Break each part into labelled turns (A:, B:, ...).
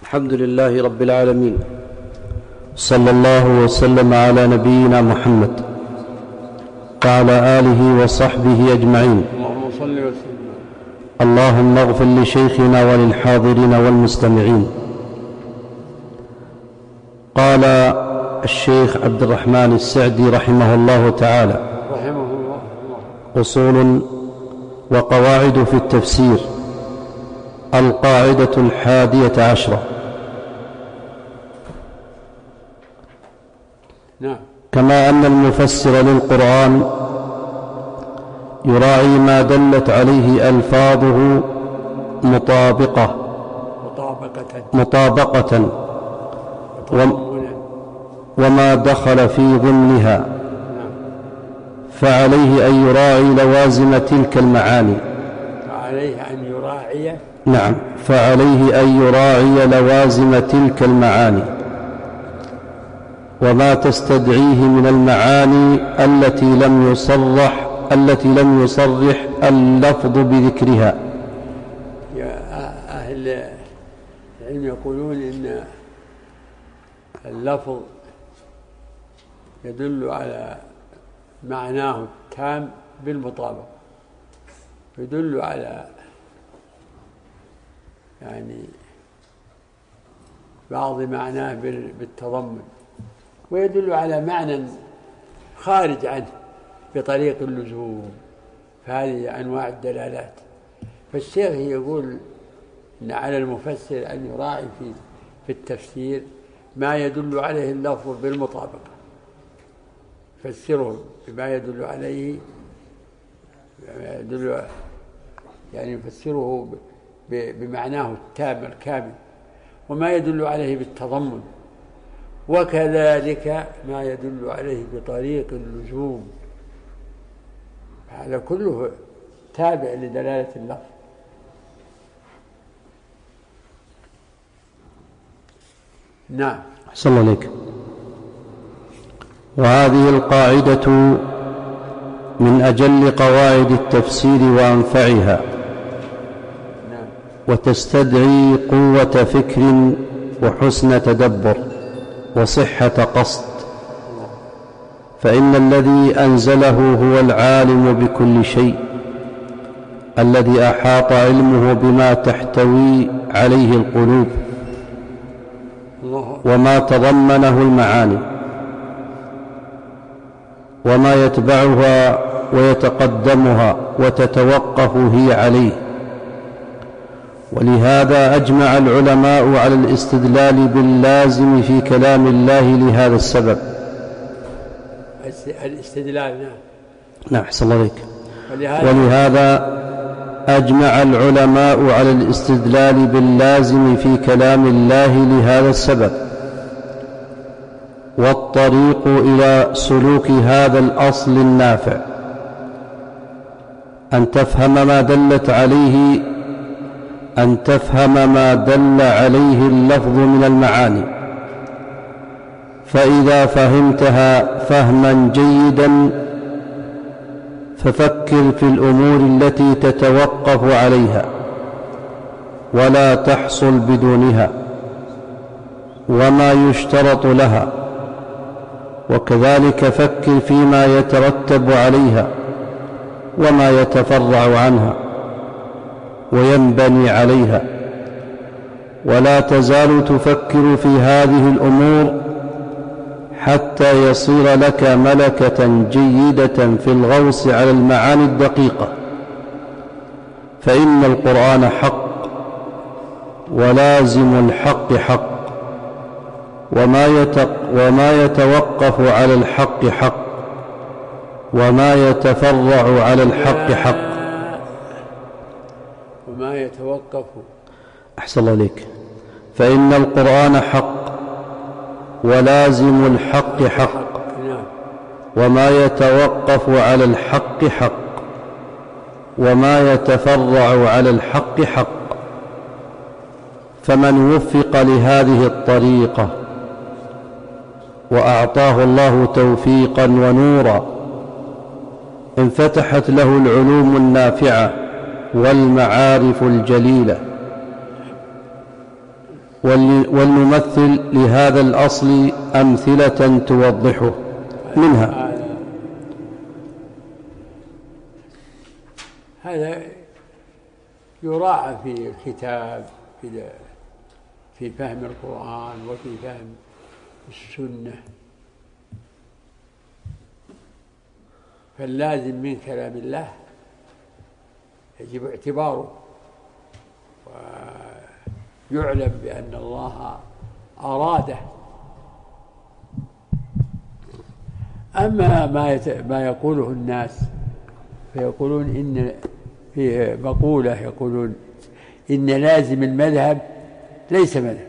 A: الحمد لله رب العالمين، صلى الله وسلم على نبينا محمد وعلى آله وصحبه أجمعين. اللهم اغفر لشيخنا وللحاضرين والمستمعين. قال الشيخ عبد الرحمن السعدي رحمه الله تعالى: أصول وقواعد في التفسير. القاعدة 11. كما أن المفسر للقرآن يراعي ما دلت عليه ألفاظه مطابقة وما دخل في ضمنها، فعليه أن يراعي لوازم تلك المعاني. فعليه أن يراعي لوازم تلك المعاني وما تستدعيه من المعاني التي لم يصرح اللفظ بذكرها.
B: أهل العلم يقولون إن اللفظ يدل على معناه التام بالمطابقة، يدل على بعض معناه بالتضمن، ويدل على معنى خارج عنه بطريق اللزوم. فهذه أنواع الدلالات. فالشيخ يقول إن على المفسر أن يراعي في التفسير ما يدل عليه اللفظ بالمطابقة، فسره بما يدل عليه، يفسره بمعناه التام الكامل، وما يدل عليه بالتضمن، وكذلك ما يدل عليه بطريق اللزوم. هذا كله تابع لدلالة اللفظ. نعم.
A: أحسن الله عليك. وهذه القاعدة من أجل قواعد التفسير وأنفعها، وتستدعي قوة فكر وحسن تدبر وصحة قصد، فإن الذي أنزله هو العالم بكل شيء، الذي أحاط علمه بما تحتوي عليه القلوب وما تضمنه المعاني وما يتبعها ويتقدمها وتتوقف هي عليه. ولهذا أجمع العلماء على الاستدلال باللازم في كلام الله لهذا السبب.
B: الاستدلال.
A: نعم. أحسن الله عليك. ولهذا أجمع العلماء على الاستدلال باللازم في كلام الله لهذا السبب. والطريق إلى سلوك هذا الأصل النافع أن تفهم ما دل عليه اللفظ من المعاني، فإذا فهمتها فهما جيدا ففكر في الأمور التي تتوقف عليها ولا تحصل بدونها وما يشترط لها، وكذلك فكر فيما يترتب عليها وما يتفرع عنها وينبني عليها، ولا تزال تفكر في هذه الأمور حتى يصير لك ملكة جيدة في الغوص على المعاني الدقيقة. فإن القرآن حق، ولازم الحق حق، وما يتوقف على الحق حق، وما يتفرع على الحق حق.
B: وما يتوقف.
A: أحسن الله عليك. فإن القرآن حق، ولازم الحق حق، وما يتوقف على الحق حق، وما يتفرع على الحق حق. فمن وفق لهذه الطريقة وأعطاه الله توفيقا ونورا انفتحت له العلوم النافعة والمعارف الجليلة، والممثل لهذا الأصل أمثلة توضحه. منها
B: هذا يراعى في الكتاب في فهم القرآن وفي فهم السنة. فاللازم من كلام الله يجب اعتباره، ويعلم بأن الله أراده. أما ما يقوله الناس فيقولون إن في مقولة يقولون إن لازم المذهب ليس مذهب،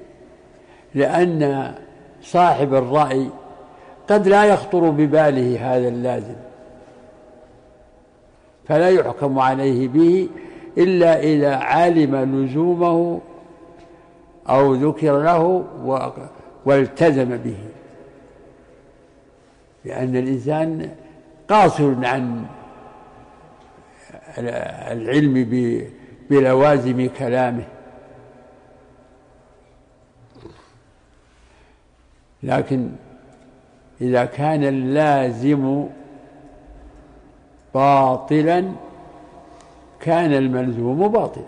B: لأن صاحب الرأي قد لا يخطر بباله هذا اللازم، فلا يحكم عليه به إلا إذا علم لزومه أو ذكر له والتزم به، لأن الإنسان قاصر عن العلم بلوازم كلامه. لكن إذا كان اللازم باطلا كان الملزوم باطلا،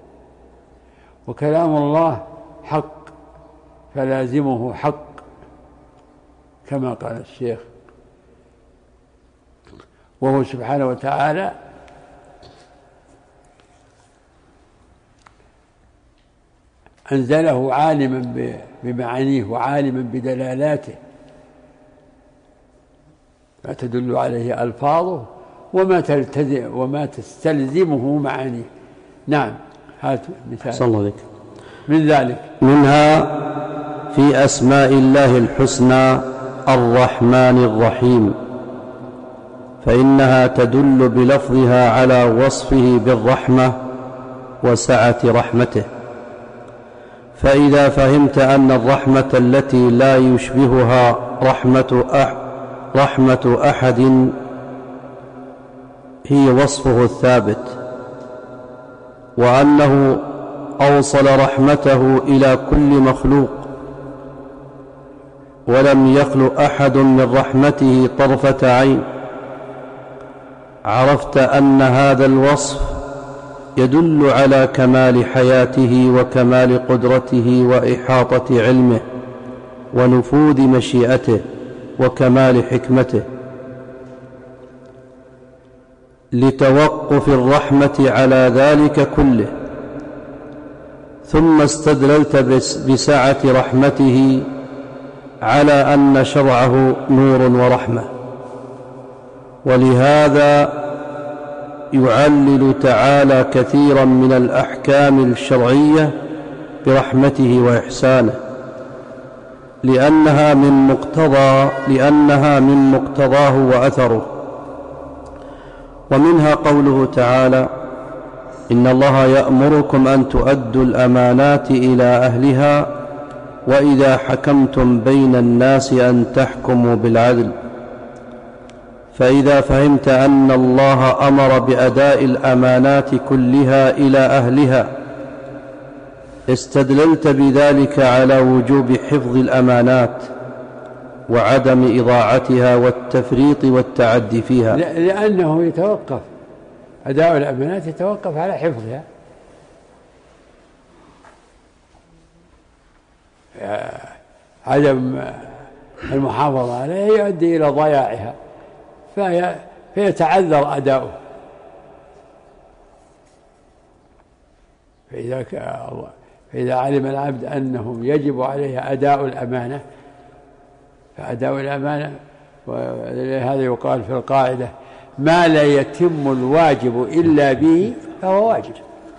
B: وكلام الله حق فلازمه حق كما قال الشيخ. وهو سبحانه وتعالى أنزله عالما بمعانيه وعالما بدلالاته، ما تدل عليه ألفاظه وما تستلزمه معانيه. نعم، هات مثال.
A: صلى الله عليك.
B: من ذلك
A: منها في أسماء الله الحسنى الرحمن الرحيم، فإنها تدل بلفظها على وصفه بالرحمة وسعة رحمته. فإذا فهمت أن الرحمة التي لا يشبهها رحمة أحد هي وصفه الثابت، وأنه أوصل رحمته إلى كل مخلوق ولم يخلق أحد من رحمته طرفة عين، عرفت أن هذا الوصف يدل على كمال حياته وكمال قدرته وإحاطة علمه ونفوذ مشيئته وكمال حكمته، لتوقف الرحمة على ذلك كله. ثم استدللت بسعة رحمته على أن شرعه نور ورحمة، ولهذا يعلل تعالى كثيرا من الأحكام الشرعية برحمته وإحسانه، لأنها من مقتضاه وأثره. ومنها قوله تعالى: إن الله يأمركم أن تؤدوا الأمانات إلى أهلها وإذا حكمتم بين الناس أن تحكموا بالعدل. فإذا فهمت أن الله أمر بأداء الأمانات كلها إلى أهلها استدللت بذلك على وجوب حفظ الأمانات وعدم إضاعتها والتفريط والتعدي فيها،
B: لأنه يتوقف أداء الأمانات يتوقف على حفظها. عدم المحافظة عليها يؤدي إلى ضياعها فيتعذر أداؤه. فإذا علم العبد أنه يجب عليه أداء الأمانة فأداء الأمانة، وهذا يقال في القاعدة: ما لا يتم الواجب إلا به فهو واجب.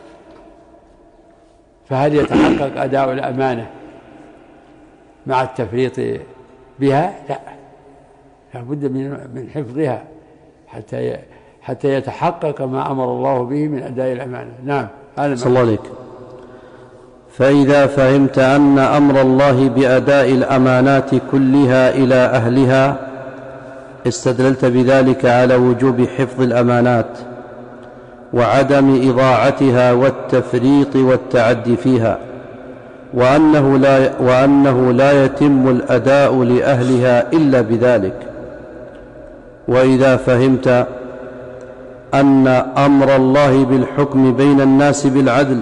B: فهل يتحقق أداء الأمانة مع التفريط بها؟ لا، لابد من حفظها حتى يتحقق ما أمر الله به من أداء الأمانة. نعم،
A: صلى الله عليك. فإذا فهمت أن أمر الله بأداء الأمانات كلها إلى أهلها استدللت بذلك على وجوب حفظ الأمانات وعدم إضاعتها والتفريط والتعدي فيها، وأنه لا يتم الأداء لأهلها إلا بذلك. وإذا فهمت أن أمر الله بالحكم بين الناس بالعدل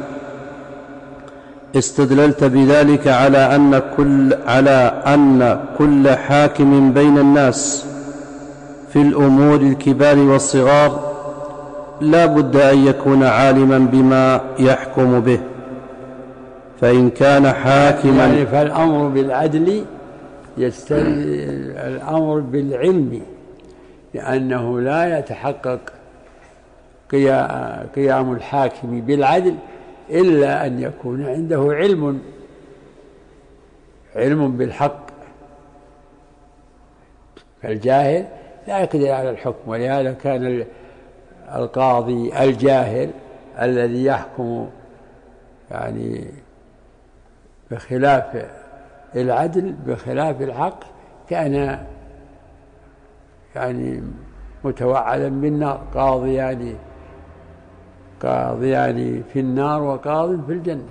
A: استدللت بذلك على أن كل حاكم بين الناس في الأمور الكبار والصغار لا بد أن يكون عالما بما يحكم به. فإن كان حاكما
B: يعني فالأمر بالعدل يستلزم الأمر بالعلم، لأنه لا يتحقق قيام الحاكم بالعدل إلا أن يكون عنده علم بالحق. فالجاهل لا يقدر على الحكم، ولهذا كان القاضي الجاهل الذي يحكم يعني بخلاف العدل بخلاف الحق كان يعني متوعدا بالنار، قاضيان في النار وقاض في الجنة،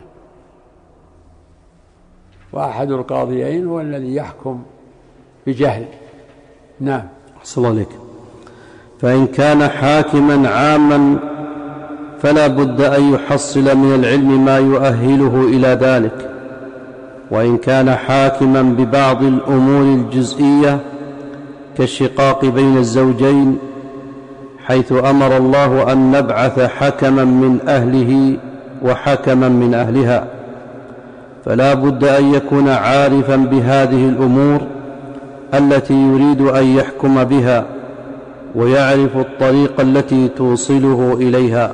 B: وأحد القاضيين هو الذي يحكم بجهل. نعم.
A: أحسن الله عليك. فإن كان حاكما عاما فلا بد أن يحصل من العلم ما يؤهله إلى ذلك. وإن كان حاكما ببعض الأمور الجزئية كالشقاق بين الزوجين، حيث أمر الله أن نبعث حكما من أهله وحكما من أهلها، فلا بد أن يكون عارفا بهذه الأمور التي يريد أن يحكم بها، ويعرف الطريق التي توصله إليها.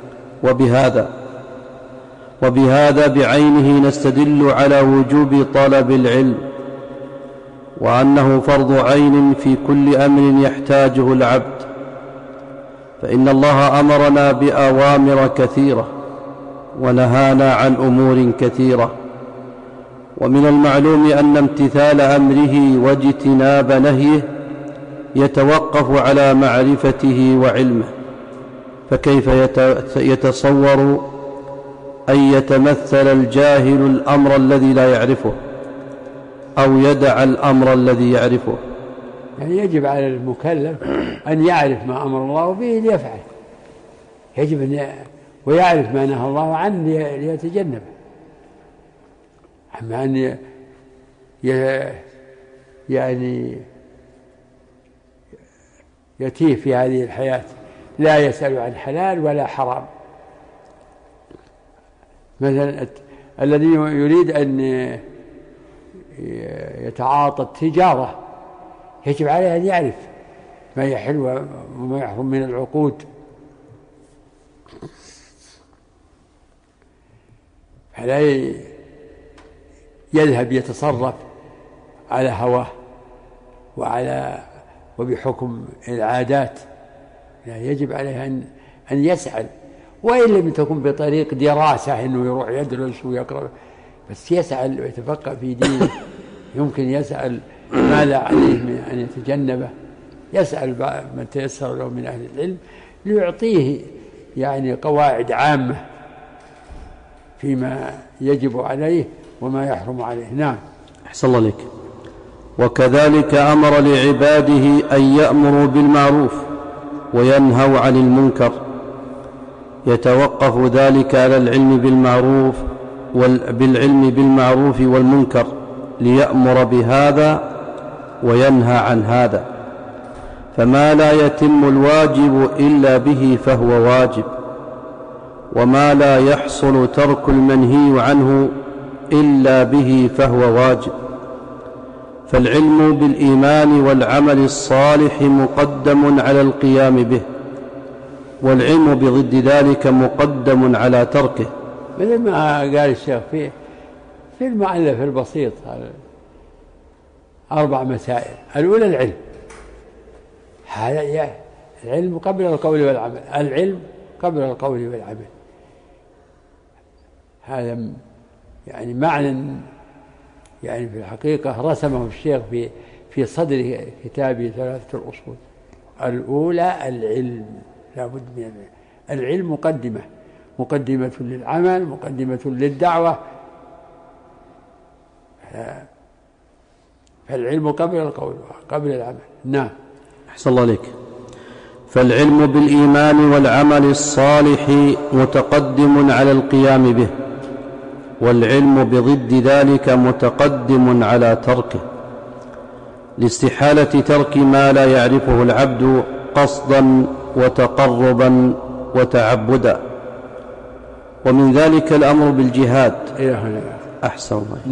A: وبهذا بعينه نستدل على وجوب طلب العلم، وأنه فرض عين في كل أمر يحتاجه العبد. فإن الله أمرنا بأوامر كثيرة ونهانا عن أمور كثيرة، ومن المعلوم أن امتثال أمره واجتناب نهيه يتوقف على معرفته وعلمه. فكيف يتصور أن يتمثل الجاهل الأمر الذي لا يعرفه أو يدع الأمر الذي يعرفه؟
B: يعني يجب على المكلف أن يعرف ما أمر الله به ليفعل، يجب أن ويعرف ما نهى الله عنه ليتجنبه. أما أن يعني يتيه في هذه الحياة لا يسأل عن حلال ولا حرام. مثلا الذي يريد أن يتعاطى التجارة يجب عليه أن يعرف ما يحل وما يحرم من العقود، فلا يذهب يتصرف على هواه وبحكم العادات. يعني يجب عليه أن يسأل، وإن لم تكن بطريق دراسة إنه يروح يدرس ويقرأ، بس يسأل ويتفقه في دينه. يمكن يسأل ماذا عليه من أن يتجنبه، يسأل من تيسر له من أهل العلم ليعطيه يعني قواعد عامة فيما يجب عليه وما يحرم عليه. نعم.
A: أحسن الله لك. وكذلك أمر لعباده أن يأمروا بالمعروف وينهوا عن المنكر، يتوقف ذلك على العلم بالمعروف والمنكر ليأمر بهذا وينهى عن هذا. فما لا يتم الواجب إلا به فهو واجب، وما لا يحصل ترك المنهي عنه إلا به فهو واجب. فالعلم بالإيمان والعمل الصالح مقدم على القيام به، والعلم بضد ذلك مقدم على تركه.
B: مثل ما قال الشيخ في المؤلف البسيط 4 مسائل. الأولى العلم، هذا العلم قبل القول والعمل، العلم قبل القول والعمل. هذا يعني معنى يعني في الحقيقة رسمه الشيخ في صدر كتابه 3 الأصول. الأولى العلم، لا بد من العلم. مقدمة للعمل، مقدمة للدعوة، فالعلم قبل القول وقبل العمل. نعم.
A: أحسن الله عليك. فالعلم بالإيمان والعمل الصالح متقدم على القيام به، والعلم بضد ذلك متقدم على تركه، لاستحالة ترك ما لا يعرفه العبد قصدا وتقربا وتعبدا، ومن ذلك الأمر بالجهاد.
B: إلى هنا.
A: أحسن الله.